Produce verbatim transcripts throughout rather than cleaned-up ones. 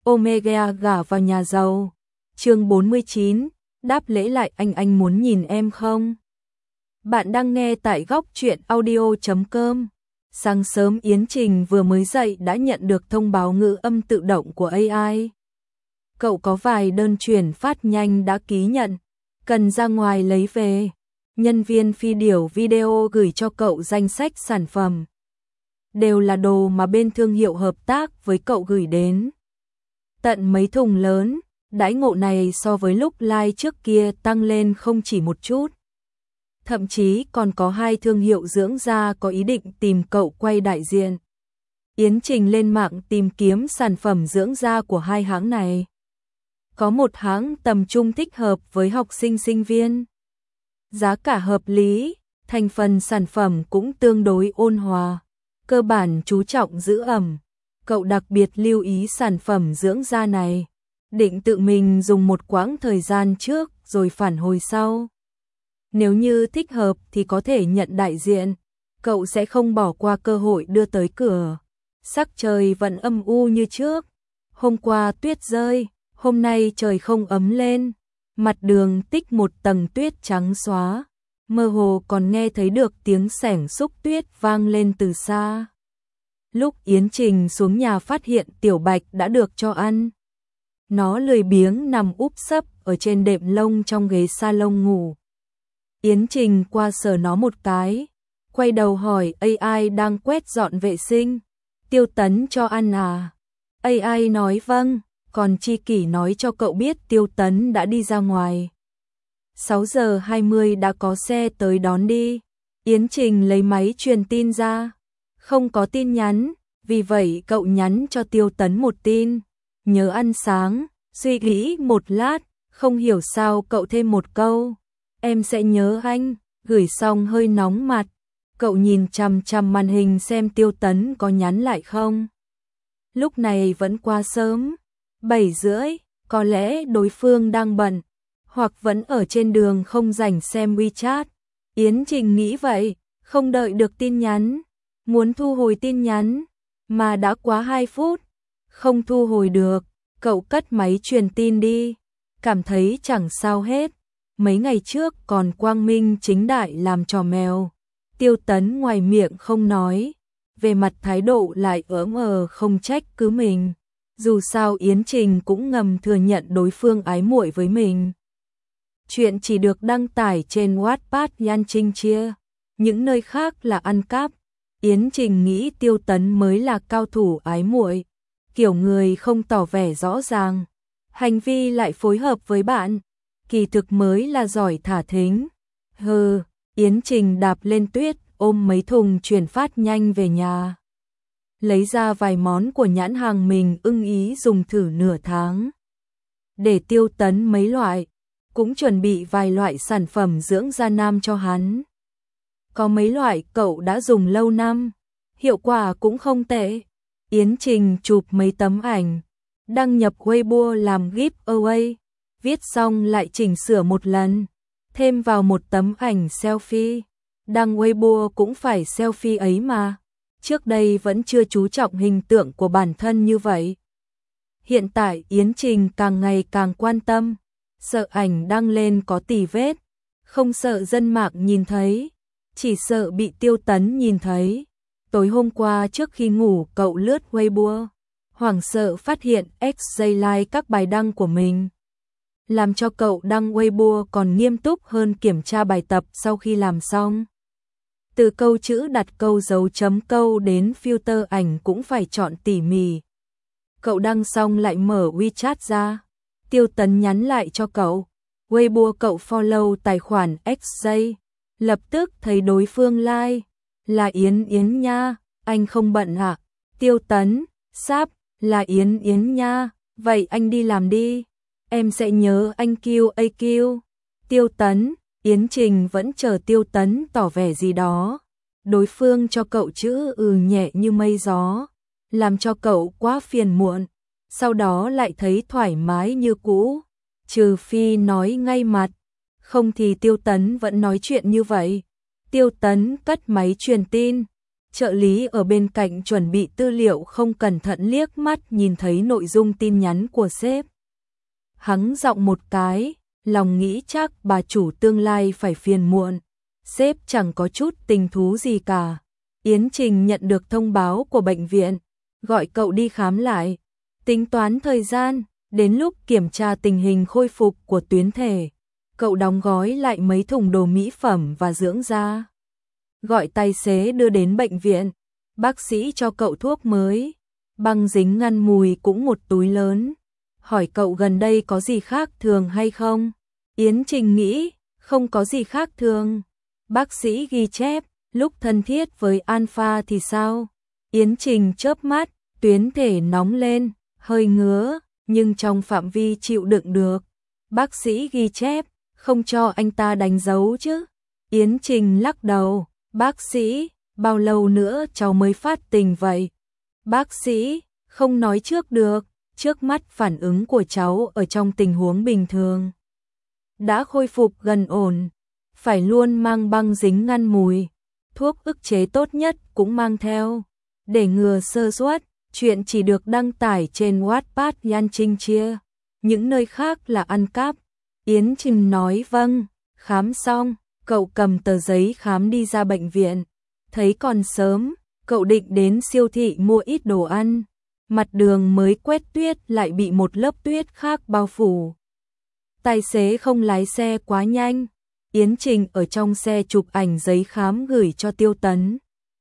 Omega gả vào nhà giàu. Chương bốn mươi chín, đáp lễ lại anh anh muốn nhìn em không? Bạn đang nghe tại góc truyện audio chấm com. Sáng sớm Yến Trình vừa mới dậy đã nhận được thông báo ngữ âm tự động của a i. Cậu có vài đơn chuyển phát nhanh đã ký nhận, cần ra ngoài lấy về. Nhân viên phi điểu video gửi cho cậu danh sách sản phẩm. Đều là đồ mà bên thương hiệu hợp tác với cậu gửi đến. Tận mấy thùng lớn, đãi ngộ này so với lúc live trước kia tăng lên không chỉ một chút. Thậm chí còn có hai thương hiệu dưỡng da có ý định tìm cậu quay đại diện. Yến Trình lên mạng tìm kiếm sản phẩm dưỡng da của hai hãng này. Có một hãng tầm trung thích hợp với học sinh sinh viên. Giá cả hợp lý, thành phần sản phẩm cũng tương đối ôn hòa, cơ bản chú trọng giữ ẩm. Cậu đặc biệt lưu ý sản phẩm dưỡng da này, định tự mình dùng một quãng thời gian trước rồi phản hồi sau. Nếu như thích hợp thì có thể nhận đại diện, cậu sẽ không bỏ qua cơ hội đưa tới cửa. Sắc trời vẫn âm u như trước, hôm qua tuyết rơi, hôm nay trời không ấm lên, mặt đường tích một tầng tuyết trắng xóa, mơ hồ còn nghe thấy được tiếng xẻng xúc tuyết vang lên từ xa. Lúc Yến Trình xuống nhà phát hiện Tiểu Bạch đã được cho ăn. Nó lười biếng nằm úp sấp ở trên đệm lông trong ghế salon ngủ. Yến Trình qua sờ nó một cái, quay đầu hỏi a i đang quét dọn vệ sinh. Tiêu Tấn cho ăn à? a i nói vâng, còn Chi Kỷ nói cho cậu biết Tiêu Tấn đã đi ra ngoài. sáu giờ hai mươi đã có xe tới đón đi. Yến Trình lấy máy truyền tin ra. Không có tin nhắn, vì vậy cậu nhắn cho Tiêu Tấn một tin. Nhớ ăn sáng, suy nghĩ một lát, không hiểu sao cậu thêm một câu. Em sẽ nhớ anh, gửi xong hơi nóng mặt. Cậu nhìn chằm chằm màn hình xem Tiêu Tấn có nhắn lại không. Lúc này vẫn quá sớm, bảy rưỡi, có lẽ đối phương đang bận, hoặc vẫn ở trên đường không rảnh xem WeChat. Yến Trình nghĩ vậy, không đợi được tin nhắn. Muốn thu hồi tin nhắn, mà đã quá hai phút, không thu hồi được, cậu cất máy truyền tin đi, cảm thấy chẳng sao hết. Mấy ngày trước còn quang minh chính đại làm trò mèo, Tiêu Tấn ngoài miệng không nói, về mặt thái độ lại ỡm ờ không trách cứ mình. Dù sao Yến Trình cũng ngầm thừa nhận đối phương ái muội với mình. Chuyện chỉ được đăng tải trên Wattpad Yan Trinh chia, những nơi khác là ăn cắp. Yến Trình nghĩ Tiêu Tấn mới là cao thủ ái muội, kiểu người không tỏ vẻ rõ ràng, hành vi lại phối hợp với bạn, kỳ thực mới là giỏi thả thính. Hừ, Yến Trình đạp lên tuyết, ôm mấy thùng chuyển phát nhanh về nhà. Lấy ra vài món của nhãn hàng mình ưng ý dùng thử nửa tháng. Để Tiêu Tấn mấy loại, cũng chuẩn bị vài loại sản phẩm dưỡng da nam cho hắn. Có mấy loại cậu đã dùng lâu năm, hiệu quả cũng không tệ. Yến Trình chụp mấy tấm ảnh, đăng nhập Weibo làm giveaway, viết xong lại chỉnh sửa một lần, thêm vào một tấm ảnh selfie. Đăng Weibo cũng phải selfie ấy mà, trước đây vẫn chưa chú trọng hình tượng của bản thân như vậy. Hiện tại Yến Trình càng ngày càng quan tâm, sợ ảnh đăng lên có tì vết, không sợ dân mạng nhìn thấy, chỉ sợ bị Tiêu Tấn nhìn thấy. Tối hôm qua trước khi ngủ cậu lướt Weibo, hoảng sợ phát hiện ích like các bài đăng của mình. Làm cho cậu đăng Weibo còn nghiêm túc hơn kiểm tra bài tập sau khi làm xong. Từ câu chữ đặt câu dấu chấm câu đến filter ảnh cũng phải chọn tỉ mỉ. Cậu đăng xong lại mở WeChat ra. Tiêu Tấn nhắn lại cho cậu. Weibo cậu follow tài khoản ích gi. Lập tức thấy đối phương like. Là Yến Yến nha, anh không bận hả? Tiêu Tấn, sáp, là Yến Yến nha, vậy anh đi làm đi. Em sẽ nhớ anh Q A Q. Tiêu Tấn, Yến Trình vẫn chờ Tiêu Tấn tỏ vẻ gì đó. Đối phương cho cậu chữ ừ nhẹ như mây gió, làm cho cậu quá phiền muộn. Sau đó lại thấy thoải mái như cũ, trừ phi nói ngay mặt, không thì Tiêu Tấn vẫn nói chuyện như vậy. Tiêu Tấn cất máy truyền tin, Trợ lý ở bên cạnh chuẩn bị tư liệu không cẩn thận liếc mắt nhìn thấy nội dung tin nhắn của sếp. Hắng giọng một cái, lòng nghĩ chắc bà chủ tương lai phải phiền muộn. Sếp chẳng có chút tình thú gì cả. Yến Trình nhận được thông báo của bệnh viện, gọi cậu đi khám lại. Tính toán thời gian, đến lúc kiểm tra tình hình khôi phục của tuyến thể, cậu đóng gói lại mấy thùng đồ mỹ phẩm và dưỡng da. Gọi tài xế đưa đến bệnh viện, bác sĩ cho cậu thuốc mới, băng dính ngăn mùi cũng một túi lớn. Hỏi cậu gần đây có gì khác thường hay không? Yến Trình nghĩ, không có gì khác thường. Bác sĩ ghi chép, lúc thân thiết với Alpha thì sao? Yến Trình chớp mắt, tuyến thể nóng lên, hơi ngứa, nhưng trong phạm vi chịu đựng được. Bác sĩ ghi chép, không cho anh ta đánh dấu chứ? Yến Trình lắc đầu, bác sĩ, bao lâu nữa cháu mới phát tình vậy? Bác sĩ, không nói trước được, trước mắt phản ứng của cháu ở trong tình huống bình thường đã khôi phục gần ổn, phải luôn mang băng dính ngăn mùi, thuốc ức chế tốt nhất cũng mang theo, để ngừa sơ suất. Chuyện chỉ được đăng tải trên Wattpad Yan Trinh chia, những nơi khác là ăn cắp. Yến Trình nói vâng, khám xong, cậu cầm tờ giấy khám đi ra bệnh viện. Thấy còn sớm, cậu định đến siêu thị mua ít đồ ăn. Mặt đường mới quét tuyết lại bị một lớp tuyết khác bao phủ. Tài xế không lái xe quá nhanh. Yến Trình ở trong xe chụp ảnh giấy khám gửi cho Tiêu Tấn.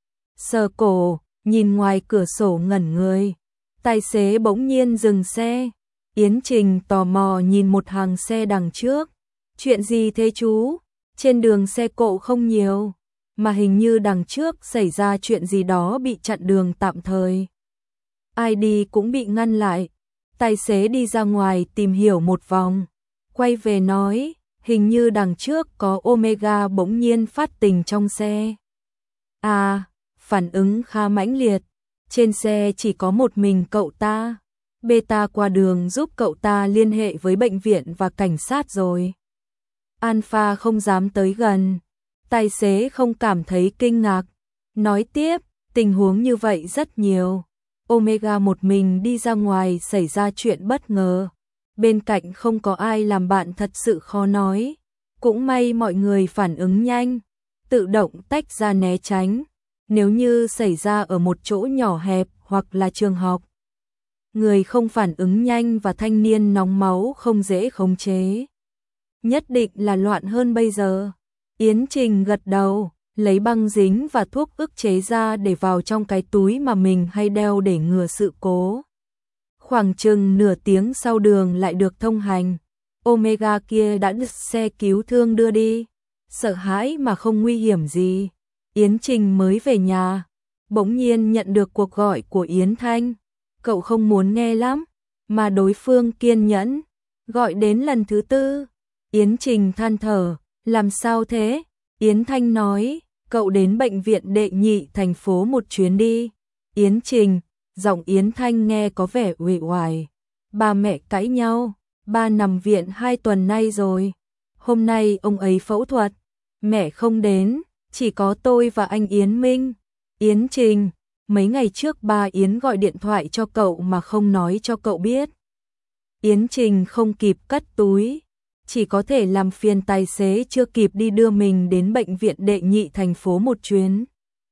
Sờ cổ, nhìn ngoài cửa sổ ngẩn người. Tài xế bỗng nhiên dừng xe. Yến Trình tò mò nhìn một hàng xe đằng trước. Chuyện gì thế chú? Trên đường xe cộ không nhiều, mà hình như đằng trước xảy ra chuyện gì đó bị chặn đường tạm thời. Ai đi cũng bị ngăn lại. Tài xế đi ra ngoài tìm hiểu một vòng, quay về nói, hình như đằng trước có Omega bỗng nhiên phát tình trong xe. À, phản ứng khá mãnh liệt. Trên xe chỉ có một mình cậu ta. Beta qua đường giúp cậu ta liên hệ với bệnh viện và cảnh sát rồi. Alpha không dám tới gần. Tài xế không cảm thấy kinh ngạc. Nói tiếp, tình huống như vậy rất nhiều. Omega một mình đi ra ngoài xảy ra chuyện bất ngờ. Bên cạnh không có ai làm bạn thật sự khó nói. Cũng may mọi người phản ứng nhanh, tự động tách ra né tránh. Nếu như xảy ra ở một chỗ nhỏ hẹp hoặc là trường học, người không phản ứng nhanh và thanh niên nóng máu không dễ khống chế. Nhất định là loạn hơn bây giờ. Yến Trình gật đầu, lấy băng dính và thuốc ức chế ra để vào trong cái túi mà mình hay đeo để ngừa sự cố. Khoảng chừng nửa tiếng sau đường lại được thông hành. Omega kia đã được xe cứu thương đưa đi. Sợ hãi mà không nguy hiểm gì. Yến Trình mới về nhà, bỗng nhiên nhận được cuộc gọi của Yến Thanh. Cậu không muốn nghe lắm, mà đối phương kiên nhẫn, gọi đến lần thứ tư. Yến Trình than thở, làm sao thế? Yến Thanh nói, cậu đến bệnh viện đệ nhị thành phố một chuyến đi. Yến Trình, giọng Yến Thanh nghe có vẻ uể oải. Ba mẹ cãi nhau, ba nằm viện hai tuần nay rồi. Hôm nay ông ấy phẫu thuật, mẹ không đến, chỉ có tôi và anh Yến Minh. Yến Trình, mấy ngày trước ba Yến gọi điện thoại cho cậu mà không nói cho cậu biết. Yến Trình không kịp cất túi, chỉ có thể làm phiền tài xế chưa kịp đi đưa mình đến bệnh viện đệ nhị thành phố một chuyến.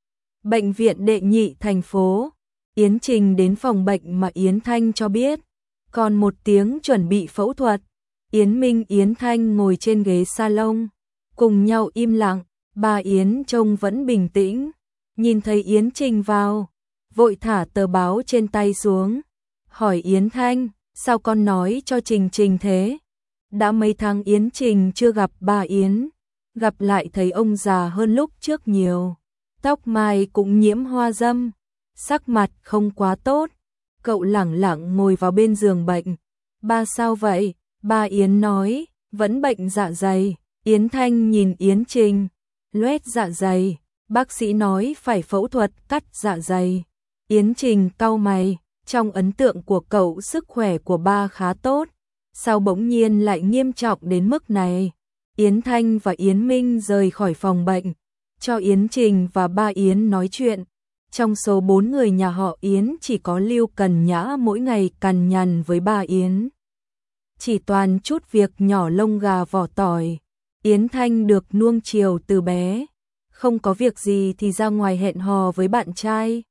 Bệnh viện đệ nhị thành phố, Yến Trình đến phòng bệnh mà Yến Thanh cho biết. Còn một tiếng chuẩn bị phẫu thuật, Yến Minh Yến Thanh ngồi trên ghế salon, cùng nhau im lặng. Bà Yến trông vẫn bình tĩnh, nhìn thấy Yến Trình vào, vội thả tờ báo trên tay xuống, hỏi Yến Thanh, sao con nói cho Trình Trình thế? Đã mấy tháng Yến Trình chưa gặp bà Yến, gặp lại thấy ông già hơn lúc trước nhiều, tóc mai cũng nhiễm hoa dâm, sắc mặt không quá tốt. Cậu lẳng lặng ngồi vào bên giường bệnh. Ba sao vậy? Bà Yến nói, vẫn bệnh dạ dày. Yến Thanh nhìn Yến Trình, loét dạ dày, bác sĩ nói phải phẫu thuật cắt dạ dày. Yến Trình cau mày, trong ấn tượng của cậu sức khỏe của ba khá tốt, sao bỗng nhiên lại nghiêm trọng đến mức này? Yến Thanh và Yến Minh rời khỏi phòng bệnh, cho Yến Trình và ba Yến nói chuyện. Trong số bốn người nhà họ Yến chỉ có Lưu Cần Nhã mỗi ngày cằn nhằn với bà Yến. Chỉ toàn chút việc nhỏ lông gà vỏ tỏi. Yến Thanh được nuông chiều từ bé, không có việc gì thì ra ngoài hẹn hò với bạn trai.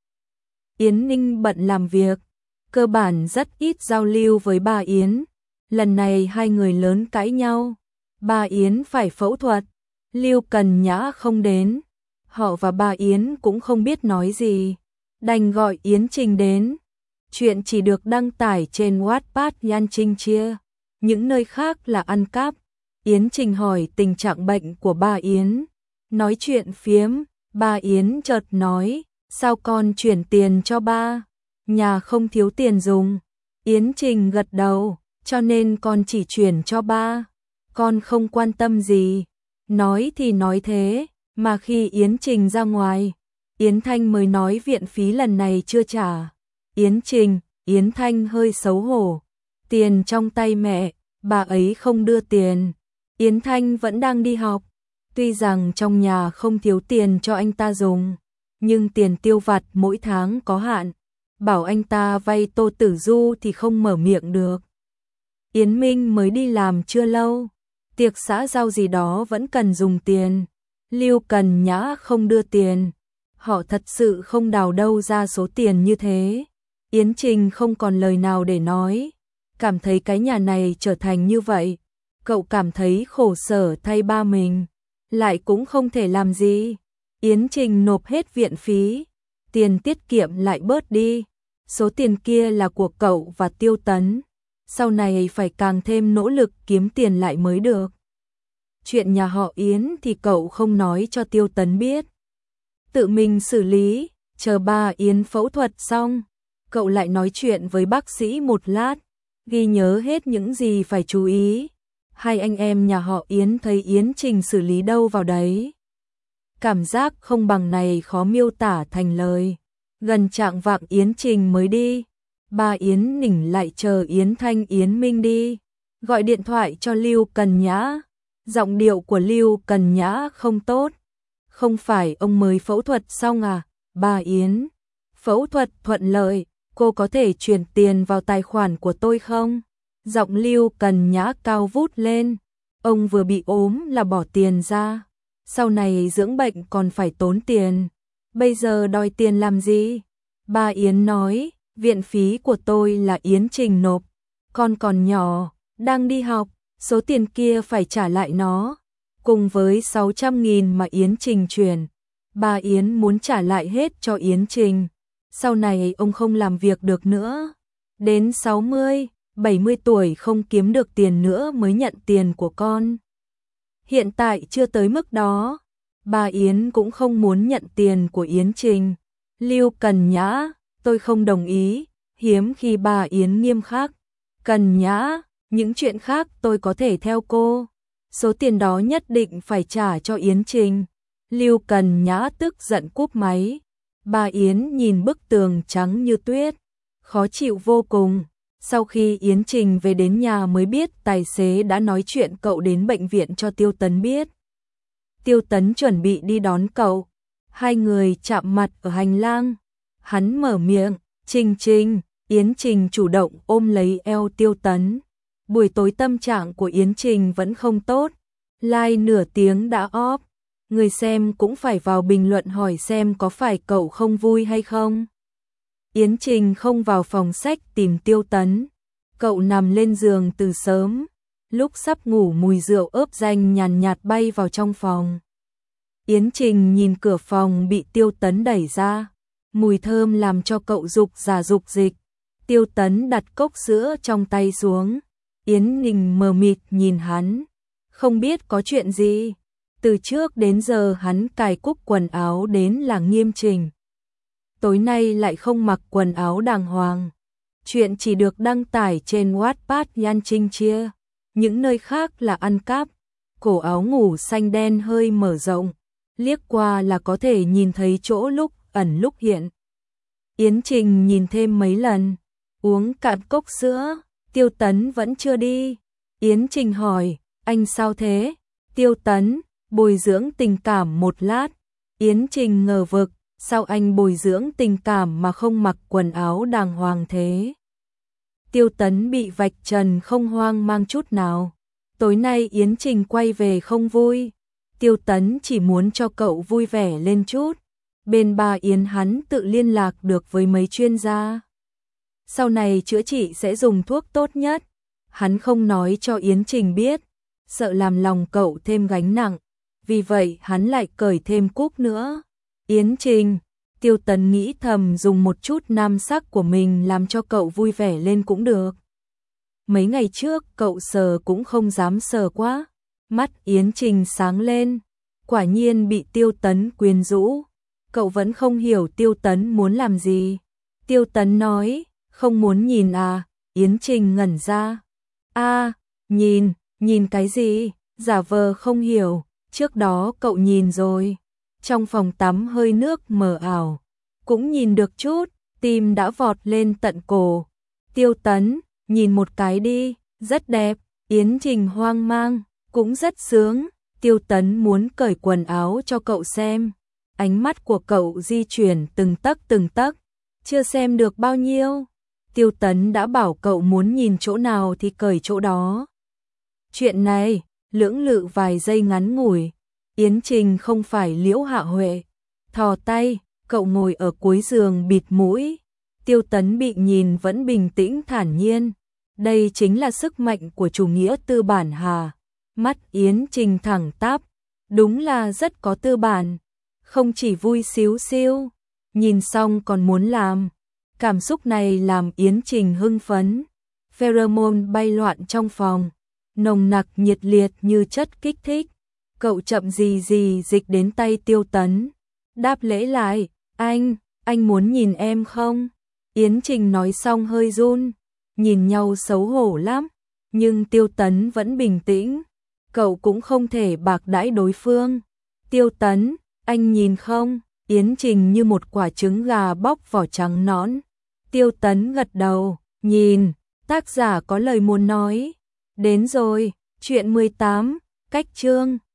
Yến Ninh bận làm việc, cơ bản rất ít giao lưu với bà Yến. Lần này hai người lớn cãi nhau, bà Yến phải phẫu thuật, Lưu Cần Nhã không đến. Họ và bà Yến cũng không biết nói gì, đành gọi Yến Trình đến. Chuyện chỉ được đăng tải trên Wattpad Yan Trinh Chia, những nơi khác là ăn cắp. Yến Trình hỏi tình trạng bệnh của bà Yến. Nói chuyện phiếm, bà Yến chợt nói, sao con chuyển tiền cho ba? Nhà không thiếu tiền dùng. Yến Trình gật đầu, cho nên con chỉ chuyển cho ba. Con không quan tâm gì. Nói thì nói thế, mà khi Yến Trình ra ngoài, Yến Thanh mới nói viện phí lần này chưa trả. Yến Trình, Yến Thanh hơi xấu hổ. Tiền trong tay mẹ, bà ấy không đưa tiền. Yến Thanh vẫn đang đi học. Tuy rằng trong nhà không thiếu tiền cho anh ta dùng, nhưng tiền tiêu vặt mỗi tháng có hạn. Bảo anh ta vay Tô Tử Du thì không mở miệng được. Yến Minh mới đi làm chưa lâu, tiệc xã giao gì đó vẫn cần dùng tiền. Lưu Cần Nhã không đưa tiền, họ thật sự không đào đâu ra số tiền như thế. Yến Trình không còn lời nào để nói, cảm thấy cái nhà này trở thành như vậy. Cậu cảm thấy khổ sở thay ba mình, lại cũng không thể làm gì. Yến Trình nộp hết viện phí, tiền tiết kiệm lại bớt đi. Số tiền kia là của cậu và Tiêu Tấn, sau này phải càng thêm nỗ lực kiếm tiền lại mới được. Chuyện nhà họ Yến thì cậu không nói cho Tiêu Tấn biết, tự mình xử lý. Chờ bà Yến phẫu thuật xong, cậu lại nói chuyện với bác sĩ một lát, ghi nhớ hết những gì phải chú ý. Hai anh em nhà họ Yến thấy Yến Trình xử lý đâu vào đấy. Cảm giác không bằng này khó miêu tả thành lời. Gần chạng vạng Yến Trình mới đi. Bà Yến Nỉnh lại chờ Yến Thanh Yến Minh đi, gọi điện thoại cho Lưu Cần Nhã. Giọng điệu của Lưu Cần Nhã không tốt. Không phải ông mới phẫu thuật xong à, bà Yến? Phẫu thuật thuận lợi, cô có thể chuyển tiền vào tài khoản của tôi không? Giọng Lưu Cần Nhã cao vút lên. Ông vừa bị ốm là bỏ tiền ra, sau này dưỡng bệnh còn phải tốn tiền. Bây giờ đòi tiền làm gì? Bà Yến nói, viện phí của tôi là Yến Trình nộp. Con còn nhỏ, đang đi học, số tiền kia phải trả lại nó. Cùng với sáu trăm nghìn mà Yến Trình chuyển, bà Yến muốn trả lại hết cho Yến Trình. Sau này ông không làm việc được nữa. Đến sáu mươi, bảy mươi tuổi không kiếm được tiền nữa mới nhận tiền của con. Hiện tại chưa tới mức đó. Bà Yến cũng không muốn nhận tiền của Yến Trình. Lưu Cần Nhã, tôi không đồng ý. Hiếm khi bà Yến nghiêm khắc. Cần Nhã, những chuyện khác tôi có thể theo cô. Số tiền đó nhất định phải trả cho Yến Trình. Lưu Cần Nhã tức giận cúp máy. Bà Yến nhìn bức tường trắng như tuyết, khó chịu vô cùng. Sau khi Yến Trình về đến nhà mới biết tài xế đã nói chuyện cậu đến bệnh viện cho Tiêu Tấn biết. Tiêu Tấn chuẩn bị đi đón cậu. Hai người chạm mặt ở hành lang. Hắn mở miệng, Trình Trình. Yến Trình chủ động ôm lấy eo Tiêu Tấn. Buổi tối tâm trạng của Yến Trình vẫn không tốt. Like nửa tiếng đã off. Người xem cũng phải vào bình luận hỏi xem có phải cậu không vui hay không. Yến Trình không vào phòng sách tìm Tiêu Tấn. Cậu nằm lên giường từ sớm. Lúc sắp ngủ mùi rượu ớp danh nhàn nhạt bay vào trong phòng. Yến Trình nhìn cửa phòng bị Tiêu Tấn đẩy ra. Mùi thơm làm cho cậu dục giả dục dịch. Tiêu Tấn đặt cốc sữa trong tay xuống. Yến Ninh mờ mịt nhìn hắn. Không biết có chuyện gì. Từ trước đến giờ hắn cài cúc quần áo đến là nghiêm chỉnh. Tối nay lại không mặc quần áo đàng hoàng. Chuyện chỉ được đăng tải trên Wattpad Yan Trinh Chia. Những nơi khác là ăn cắp. Cổ áo ngủ xanh đen hơi mở rộng. Liếc qua là có thể nhìn thấy chỗ lúc ẩn lúc hiện. Yến Trình nhìn thêm mấy lần. Uống cạn cốc sữa. Tiêu Tấn vẫn chưa đi. Yến Trình hỏi, anh sao thế? Tiêu Tấn bồi dưỡng tình cảm một lát. Yến Trình ngờ vực, sao anh bồi dưỡng tình cảm mà không mặc quần áo đàng hoàng thế? Tiêu Tấn bị vạch trần không hoang mang chút nào. Tối nay Yến Trình quay về không vui. Tiêu Tấn chỉ muốn cho cậu vui vẻ lên chút. Bên bà Yến hắn tự liên lạc được với mấy chuyên gia. Sau này chữa trị sẽ dùng thuốc tốt nhất. Hắn không nói cho Yến Trình biết, sợ làm lòng cậu thêm gánh nặng. Vì vậy hắn lại cởi thêm cúc nữa. Yến Trình, Tiêu Tấn nghĩ thầm dùng một chút nam sắc của mình làm cho cậu vui vẻ lên cũng được. Mấy ngày trước cậu sờ cũng không dám sờ quá. Mắt Yến Trình sáng lên, quả nhiên bị Tiêu Tấn quyến rũ. Cậu vẫn không hiểu Tiêu Tấn muốn làm gì. Tiêu Tấn nói, không muốn nhìn à? Yến Trình ngẩn ra. A, nhìn, nhìn cái gì? Giả vờ không hiểu, trước đó cậu nhìn rồi. Trong phòng tắm hơi nước mờ ảo, cũng nhìn được chút, tim đã vọt lên tận cổ. Tiêu Tấn, nhìn một cái đi, rất đẹp. Yến Trình hoang mang, cũng rất sướng. Tiêu Tấn muốn cởi quần áo cho cậu xem. Ánh mắt của cậu di chuyển từng tấc từng tấc, chưa xem được bao nhiêu. Tiêu Tấn đã bảo cậu muốn nhìn chỗ nào thì cởi chỗ đó. Chuyện này, lưỡng lự vài giây ngắn ngủi. Yến Trình không phải Liễu Hạ Huệ. Thò tay, cậu ngồi ở cuối giường bịt mũi. Tiêu Tấn bị nhìn vẫn bình tĩnh thản nhiên. Đây chính là sức mạnh của chủ nghĩa tư bản hà. Mắt Yến Trình thẳng tắp, đúng là rất có tư bản. Không chỉ vui xíu xiu, nhìn xong còn muốn làm. Cảm xúc này làm Yến Trình hưng phấn. Pheromone bay loạn trong phòng, nồng nặc nhiệt liệt như chất kích thích. Cậu chậm gì gì dịch đến tay Tiêu Tấn. Đáp lễ lại, anh, anh muốn nhìn em không? Yến Trình nói xong hơi run, nhìn nhau xấu hổ lắm. Nhưng Tiêu Tấn vẫn bình tĩnh. Cậu cũng không thể bạc đãi đối phương. Tiêu Tấn, anh nhìn không? Yến Trình như một quả trứng gà bóc vỏ trắng nõn. Tiêu Tấn gật đầu, nhìn, tác giả có lời muốn nói. Đến rồi, chuyện mười tám, cách chương.